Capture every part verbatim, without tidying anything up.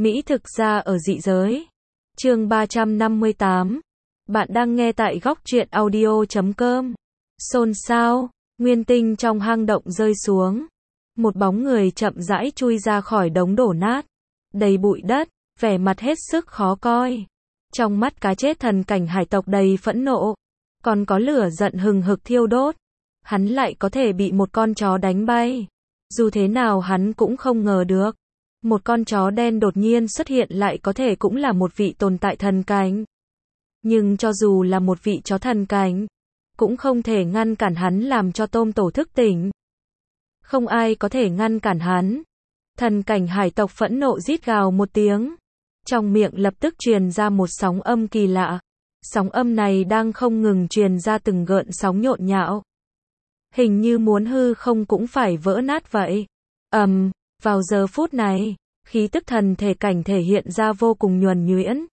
Mỹ thực ra ở dị giới. Chương ba trăm năm mươi tám. Bạn đang nghe tại góc truyện audio chấm com. Xôn xao, nguyên tinh trong hang động rơi xuống. Một bóng người chậm rãi chui ra khỏi đống đổ nát, đầy bụi đất, vẻ mặt hết sức khó coi. Trong mắt cá chết thần cảnh hải tộc đầy phẫn nộ, còn có lửa giận hừng hực thiêu đốt. Hắn lại có thể bị một con chó đánh bay. Dù thế nào hắn cũng không ngờ được. Một con chó đen đột nhiên xuất hiện lại có thể cũng là một vị tồn tại thần cảnh. Nhưng cho dù là một vị chó thần cảnh, cũng không thể ngăn cản hắn làm cho tôm tổ thức tỉnh. Không ai có thể ngăn cản hắn. Thần cảnh hải tộc phẫn nộ rít gào một tiếng. Trong miệng lập tức truyền ra một sóng âm kỳ lạ. Sóng âm này đang không ngừng truyền ra từng gợn sóng nhộn nhạo. Hình như muốn hư không cũng phải vỡ nát vậy. Ầm, um, vào giờ phút này, khí tức thần thể cảnh thể hiện ra vô cùng nhuần nhuyễn.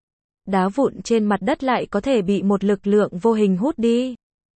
Đá vụn trên mặt đất lại có thể bị một lực lượng vô hình hút đi.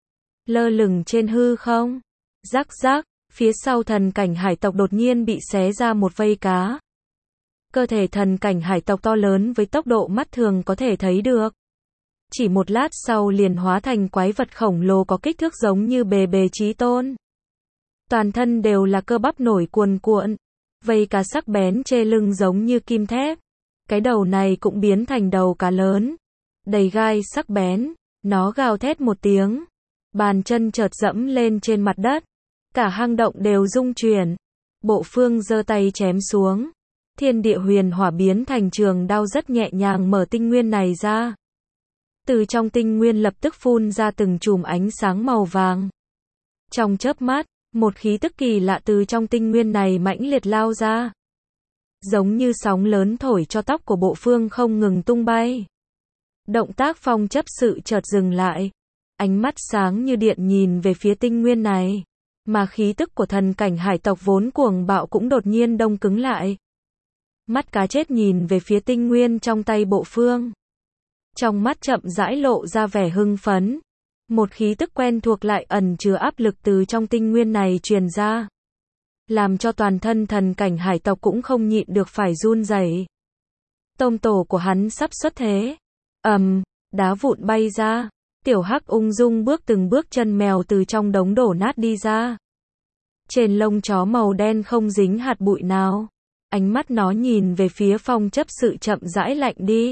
Lơ lửng trên hư không. Rắc rắc, phía sau thần cảnh hải tộc đột nhiên bị xé ra một vây cá. Cơ thể thần cảnh hải tộc to lớn với tốc độ mắt thường có thể thấy được. Chỉ một lát sau liền hóa thành quái vật khổng lồ có kích thước giống như bề bề chí tôn. Toàn thân đều là cơ bắp nổi cuồn cuộn. Vây cá sắc bén chê lưng giống như kim thép. Cái đầu này cũng biến thành đầu cá lớn. Đầy gai sắc bén. Nó gào thét một tiếng. Bàn chân chợt dẫm lên trên mặt đất. Cả hang động đều rung chuyển. Bộ Phương giơ tay chém xuống. Thiên địa huyền hỏa biến thành trường đao rất nhẹ nhàng mở tinh nguyên này ra. Từ trong tinh nguyên lập tức phun ra từng chùm ánh sáng màu vàng. Trong chớp mắt, một khí tức kỳ lạ từ trong tinh nguyên này mãnh liệt lao ra. Giống như sóng lớn thổi cho tóc của Bộ Phương không ngừng tung bay. Động tác phong chấp sự chợt dừng lại. Ánh mắt sáng như điện nhìn về phía tinh nguyên này. Mà khí tức của thần cảnh hải tộc vốn cuồng bạo cũng đột nhiên đông cứng lại. Mắt cá chết nhìn về phía tinh nguyên trong tay Bộ Phương. Trong mắt chậm rãi lộ ra vẻ hưng phấn. Một khí tức quen thuộc lại ẩn chứa áp lực từ trong tinh nguyên này truyền ra. Làm cho toàn thân thần cảnh hải tộc cũng không nhịn được phải run rẩy. Tôm tổ của hắn sắp xuất thế. Ầm, um, đá vụn bay ra. Tiểu Hắc ung dung bước từng bước chân mèo từ trong đống đổ nát đi ra. Trên lông chó màu đen không dính hạt bụi nào. Ánh mắt nó nhìn về phía phong chấp sự chậm rãi lạnh đi.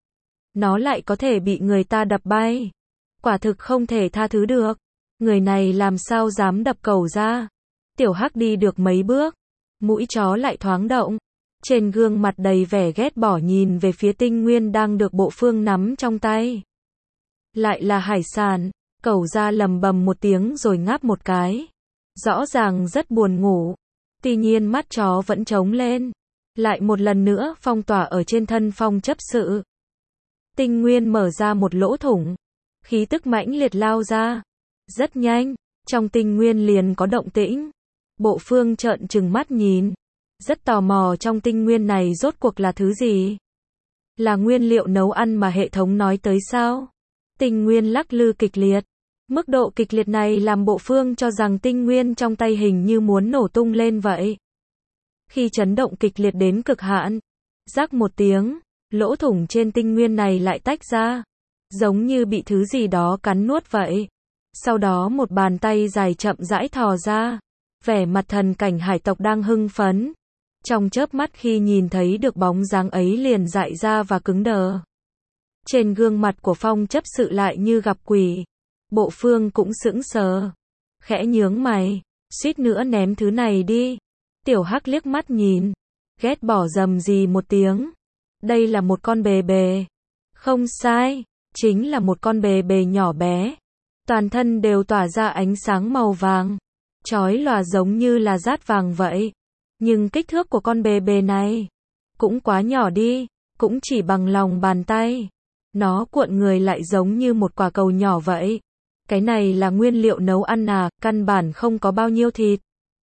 Nó lại có thể bị người ta đập bay. Quả thực không thể tha thứ được. Người này làm sao dám đập cẩu ra. Tiểu Hắc đi được mấy bước. Mũi chó lại thoáng động. Trên gương mặt đầy vẻ ghét bỏ nhìn về phía tinh nguyên đang được Bộ Phương nắm trong tay. Lại là hải sản. Cẩu ra lầm bầm một tiếng rồi ngáp một cái. Rõ ràng rất buồn ngủ. Tuy nhiên mắt chó vẫn trống lên. Lại một lần nữa phong tỏa ở trên thân phong chấp sự. Tinh nguyên mở ra một lỗ thủng. Khí tức mãnh liệt lao ra. Rất nhanh, trong tinh nguyên liền có động tĩnh. Bộ Phương trợn trừng mắt nhìn. Rất tò mò trong tinh nguyên này rốt cuộc là thứ gì? Là nguyên liệu nấu ăn mà hệ thống nói tới sao? Tinh nguyên lắc lư kịch liệt. Mức độ kịch liệt này làm Bộ Phương cho rằng tinh nguyên trong tay hình như muốn nổ tung lên vậy. Khi chấn động kịch liệt đến cực hạn, rắc một tiếng, lỗ thủng trên tinh nguyên này lại tách ra. Giống như bị thứ gì đó cắn nuốt vậy. Sau đó một bàn tay dài chậm rãi thò ra. Vẻ mặt thần cảnh hải tộc đang hưng phấn. Trong chớp mắt khi nhìn thấy được bóng dáng ấy liền dại ra và cứng đờ. Trên gương mặt của phong chấp sự lại như gặp quỷ. Bộ Phương cũng sững sờ. Khẽ nhướng mày. Suýt nữa ném thứ này đi. Tiểu Hắc liếc mắt nhìn. Ghét bỏ rầm rì một tiếng. Đây là một con bề bề. Không sai. Chính là một con bề bề nhỏ bé. Toàn thân đều tỏa ra ánh sáng màu vàng. Chói lòa giống như là dát vàng vậy. Nhưng kích thước của con bề bề này cũng quá nhỏ đi. Cũng chỉ bằng lòng bàn tay. Nó cuộn người lại giống như một quả cầu nhỏ vậy. Cái này là nguyên liệu nấu ăn à, căn bản không có bao nhiêu thịt.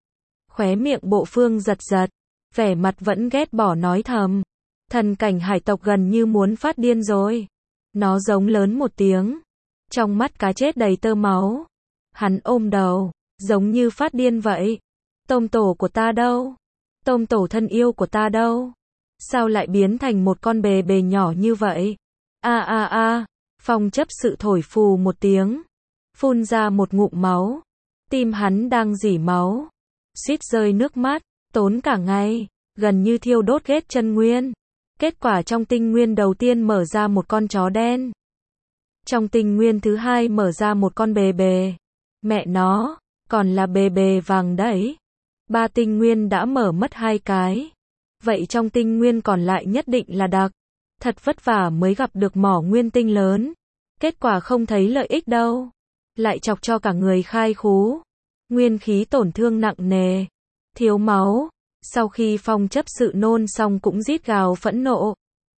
Khóe miệng Bộ Phương giật giật. Vẻ mặt vẫn ghét bỏ nói thầm. Thần cảnh hải tộc gần như muốn phát điên rồi. Nó giống lớn một tiếng. Trong mắt cá chết đầy tơ máu. Hắn ôm đầu. Giống như phát điên vậy. Tôm tổ của ta đâu? Tôm tổ thân yêu của ta đâu? Sao lại biến thành một con bề bề nhỏ như vậy? A a a, Phong chấp sự thổi phù một tiếng, phun ra một ngụm máu. Tim hắn đang rỉ máu, suýt rơi nước mắt, tốn cả ngày, gần như thiêu đốt hết chân nguyên. Kết quả trong tinh nguyên đầu tiên mở ra một con chó đen. Trong tinh nguyên thứ hai mở ra một con bề bề. Mẹ nó, còn là bề bề vàng đấy. Ba tinh nguyên đã mở mất hai cái. Vậy trong tinh nguyên còn lại nhất định là đặc. Thật vất vả mới gặp được mỏ nguyên tinh lớn. Kết quả không thấy lợi ích đâu. Lại chọc cho cả người khai khú. Nguyên khí tổn thương nặng nề. Thiếu máu. Sau khi Phong chấp sự nôn xong cũng rít gào phẫn nộ.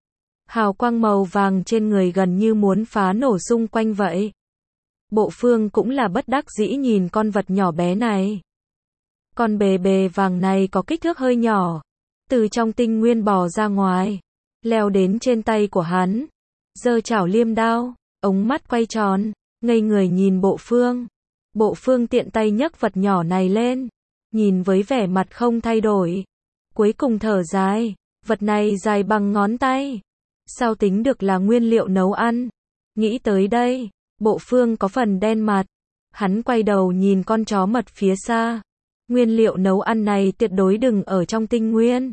Hào quang màu vàng trên người gần như muốn phá nổ xung quanh vậy. Bộ Phương cũng là bất đắc dĩ nhìn con vật nhỏ bé này. Con bề bề vàng này có kích thước hơi nhỏ. Từ trong tinh nguyên bò ra ngoài. Leo đến trên tay của hắn. Giơ chảo liêm đao. Ống mắt quay tròn. Ngây người nhìn Bộ Phương. Bộ Phương tiện tay nhấc vật nhỏ này lên. Nhìn với vẻ mặt không thay đổi. Cuối cùng thở dài. Vật này dài bằng ngón tay. Sao tính được là nguyên liệu nấu ăn? Nghĩ tới đây. Bộ Phương có phần đen mặt. Hắn quay đầu nhìn con chó mật phía xa. Nguyên liệu nấu ăn này tuyệt đối đừng ở trong tinh nguyên.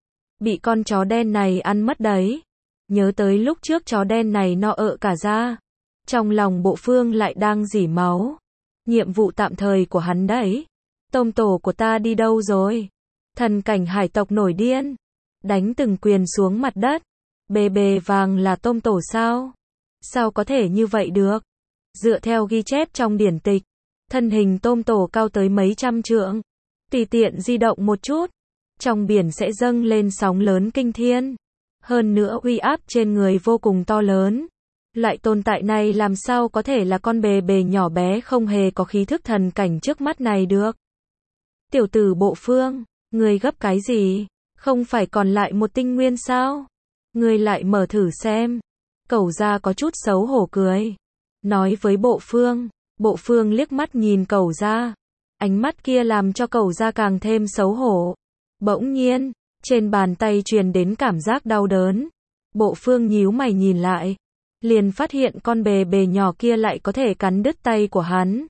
Bị con chó đen này ăn mất đấy. Nhớ tới lúc trước chó đen này no ợ cả ra. Trong lòng Bộ Phương lại đang rỉ máu. Nhiệm vụ tạm thời của hắn đấy. Tông tổ của ta đi đâu rồi? Thần cảnh hải tộc nổi điên. Đánh từng quyền xuống mặt đất. Bề bề vàng là tông tổ sao? Sao có thể như vậy được? Dựa theo ghi chép trong điển tịch, thân hình tôm tổ cao tới mấy trăm trượng. Tùy tiện di động một chút, trong biển sẽ dâng lên sóng lớn kinh thiên. Hơn nữa uy áp trên người vô cùng to lớn. Loại tồn tại này làm sao có thể là con bề bề nhỏ bé không hề có khí thức thần cảnh trước mắt này được? Tiểu tử Bộ Phương, người gấp cái gì? Không phải còn lại một tinh nguyên sao? Người lại mở thử xem. Cẩu Gia có chút xấu hổ cười. Nói với Bộ Phương. Bộ Phương liếc mắt nhìn Cẩu Gia. Ánh mắt kia làm cho Cẩu Gia càng thêm xấu hổ. Bỗng nhiên, trên bàn tay truyền đến cảm giác đau đớn. Bộ Phương nhíu mày nhìn lại. Liền phát hiện con bề bề nhỏ kia lại có thể cắn đứt tay của hắn.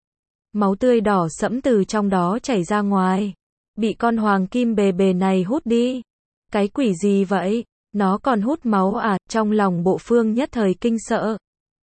Máu tươi đỏ sẫm từ trong đó chảy ra ngoài. Bị con hoàng kim bề bề này hút đi. Cái quỷ gì vậy? Nó còn hút máu à? Trong lòng Bộ Phương nhất thời kinh sợ.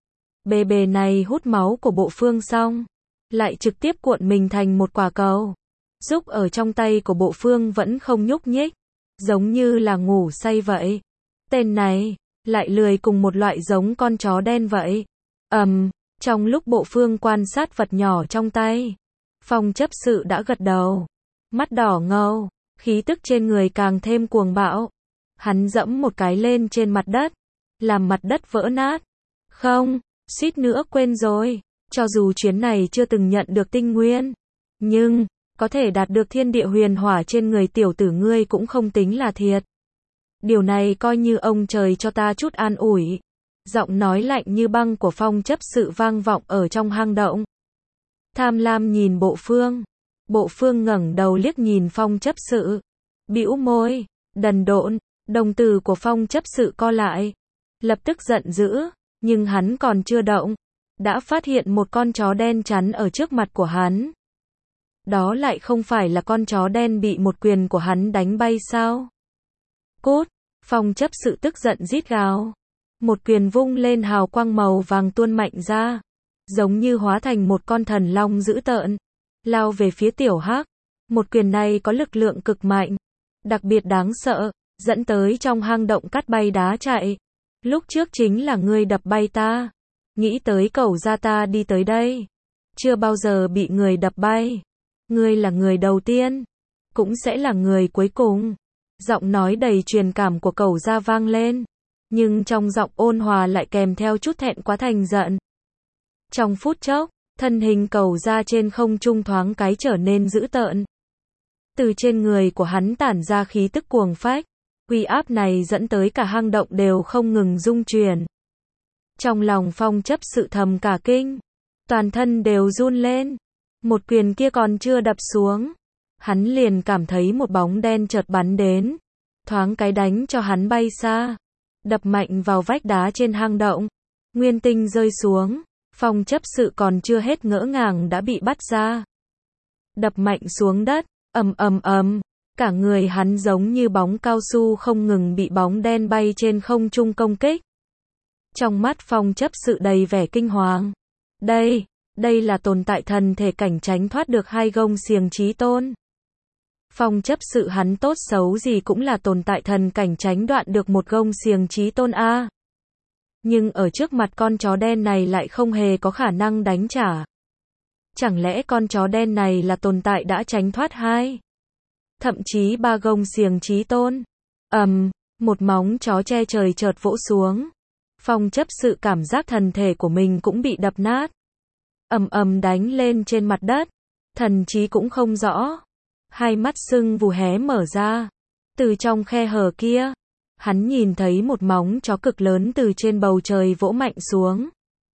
Bề bề này hút máu của Bộ Phương xong, lại trực tiếp cuộn mình thành một quả cầu. Giúp ở trong tay của Bộ Phương vẫn không nhúc nhích. Giống như là ngủ say vậy. Tên này, lại lười cùng một loại giống con chó đen vậy. Ầm, um, trong lúc Bộ Phương quan sát vật nhỏ trong tay, Phong chấp sự đã gật đầu. Mắt đỏ ngầu, khí tức trên người càng thêm cuồng bạo. Hắn dẫm một cái lên trên mặt đất, làm mặt đất vỡ nát. Không, suýt nữa quên rồi, cho dù chuyến này chưa từng nhận được tinh nguyên, nhưng, có thể đạt được thiên địa huyền hỏa trên người tiểu tử ngươi cũng không tính là thiệt. Điều này coi như ông trời cho ta chút an ủi. Giọng nói lạnh như băng của Phong chấp sự vang vọng ở trong hang động. Tham lam nhìn Bộ Phương. Bộ Phương ngẩng đầu liếc nhìn Phong chấp sự. Bĩu môi, đần độn, đồng tử của Phong chấp sự co lại. Lập tức giận dữ, nhưng hắn còn chưa động. Đã phát hiện một con chó đen chắn ở trước mặt của hắn. Đó lại không phải là con chó đen bị một quyền của hắn đánh bay sao? Cút, Phong chấp sự tức giận rít gào. Một quyền vung lên hào quang màu vàng tuôn mạnh ra. Giống như hóa thành một con thần long dữ tợn. Lao về phía tiểu hắc. Một quyền này có lực lượng cực mạnh. Đặc biệt đáng sợ. Dẫn tới trong hang động cắt bay đá chạy. Lúc trước chính là ngươi đập bay ta. Nghĩ tới Cẩu Gia ta đi tới đây. Chưa bao giờ bị người đập bay. Ngươi là người đầu tiên. Cũng sẽ là người cuối cùng. Giọng nói đầy truyền cảm của Cẩu Gia vang lên. Nhưng trong giọng ôn hòa lại kèm theo chút thẹn quá thành giận. Trong phút chốc, thân hình Cẩu Gia trên không trung thoáng cái trở nên dữ tợn. Từ trên người của hắn tản ra khí tức cuồng phách. Uy áp này dẫn tới cả hang động đều không ngừng rung chuyển. Trong lòng Phong chấp sự thầm cả kinh. Toàn thân đều run lên. Một quyền kia còn chưa đập xuống. Hắn liền cảm thấy một bóng đen chợt bắn đến. thoáng cái đánh cho hắn bay xa, đập mạnh vào vách đá trên hang động. Nguyên tinh rơi xuống, Phong chấp sự còn chưa hết ngỡ ngàng đã bị bắt ra. Đập mạnh xuống đất, ầm ầm ầm, cả người hắn giống như bóng cao su không ngừng bị bóng đen bay trên không trung công kích. Trong mắt Phong chấp sự đầy vẻ kinh hoàng. Đây, đây là tồn tại thần thể cảnh tránh thoát được hai gông xiềng chí tôn. Phong chấp sự hắn tốt xấu gì cũng là tồn tại thần cảnh tránh đoạn được một gông xiềng chí tôn a. Nhưng ở trước mặt con chó đen này lại không hề có khả năng đánh trả. Chẳng lẽ con chó đen này là tồn tại đã tránh thoát hai, thậm chí ba gông xiềng chí tôn? Ầm, um, một móng chó che trời chợt vỗ xuống. Phong chấp sự cảm giác thần thể của mình cũng bị đập nát. Ầm ầm đánh lên trên mặt đất, thần trí cũng không rõ. Hai mắt sưng vù hé mở ra. Từ trong khe hở kia, hắn nhìn thấy một móng chó cực lớn từ trên bầu trời vỗ mạnh xuống.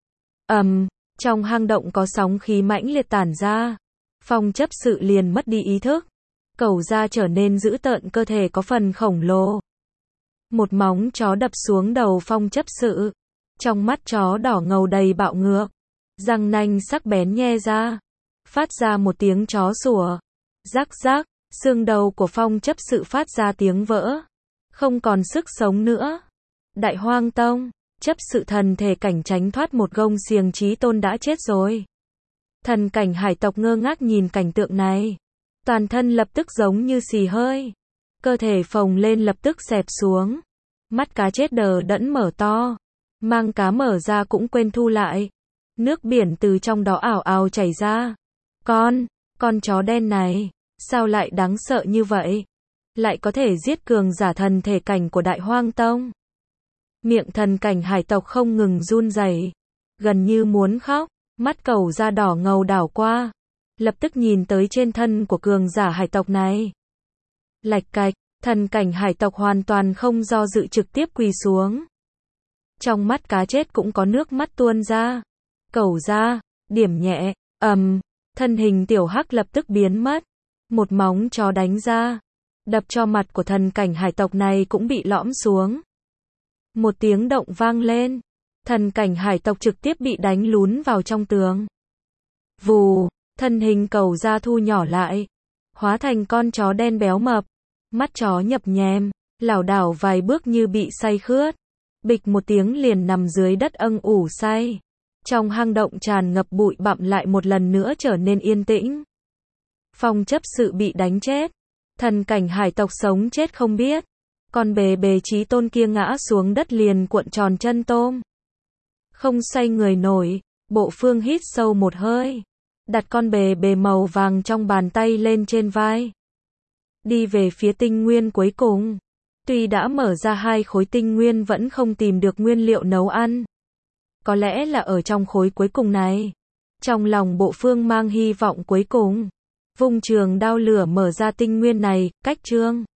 Ầm, um, trong hang động có sóng khí mãnh liệt tản ra. Phong chấp sự liền mất đi ý thức. Cẩu da trở nên dữ tợn, cơ thể có phần khổng lồ. Một móng chó đập xuống đầu Phong chấp sự. Trong mắt chó đỏ ngầu đầy bạo ngược. Răng nanh sắc bén nhe ra. Phát ra một tiếng chó sủa. Rắc rắc, xương đầu của Phong chấp sự phát ra tiếng vỡ. Không còn sức sống nữa. Đại Hoang Tông, chấp sự thần thể cảnh tránh thoát một gông xiềng chí tôn đã chết rồi. Thần cảnh hải tộc ngơ ngác nhìn cảnh tượng này. Toàn thân lập tức giống như xì hơi. Cơ thể phồng lên lập tức xẹp xuống. Mắt cá chết đờ đẫn mở to. Mang cá mở ra cũng quên thu lại. Nước biển từ trong đó ảo ảo chảy ra. Con, con chó đen này, sao lại đáng sợ như vậy? Lại có thể giết cường giả thần thể cảnh của Đại Hoang Tông. Miệng thần cảnh hải tộc không ngừng run rẩy, gần như muốn khóc, mắt cẩu da đỏ ngầu đảo qua. Lập tức nhìn tới trên thân của cường giả hải tộc này. Lạch cạch, thần cảnh hải tộc hoàn toàn không do dự trực tiếp quỳ xuống. Trong mắt cá chết cũng có nước mắt tuôn ra. Cẩu da, điểm nhẹ, ầm, um, thân hình tiểu hắc lập tức biến mất. Một móng chó đánh ra, đập cho mặt của thần cảnh hải tộc này cũng bị lõm xuống. Một tiếng động vang lên, thần cảnh hải tộc trực tiếp bị đánh lún vào trong tường. Vù, thân hình cẩu da thu nhỏ lại, hóa thành con chó đen béo mập, mắt chó nhập nhèm, lảo đảo vài bước như bị say khướt. Bịch một tiếng liền nằm dưới đất âng ủ say. Trong hang động tràn ngập bụi bặm lại một lần nữa trở nên yên tĩnh. Phong chấp sự bị đánh chết. Thần cảnh hải tộc sống chết không biết. Con bề bề chí tôn kia ngã xuống đất liền cuộn tròn chân tôm. Không xoay người nổi, Bộ Phương hít sâu một hơi. Đặt con bề bề màu vàng trong bàn tay lên trên vai. Đi về phía tinh nguyên cuối cùng. Tuy đã mở ra hai khối tinh nguyên vẫn không tìm được nguyên liệu nấu ăn. Có lẽ là ở trong khối cuối cùng này. Trong lòng Bộ Phương mang hy vọng cuối cùng. Vung trường đao lửa mở ra tinh nguyên này, cách chương.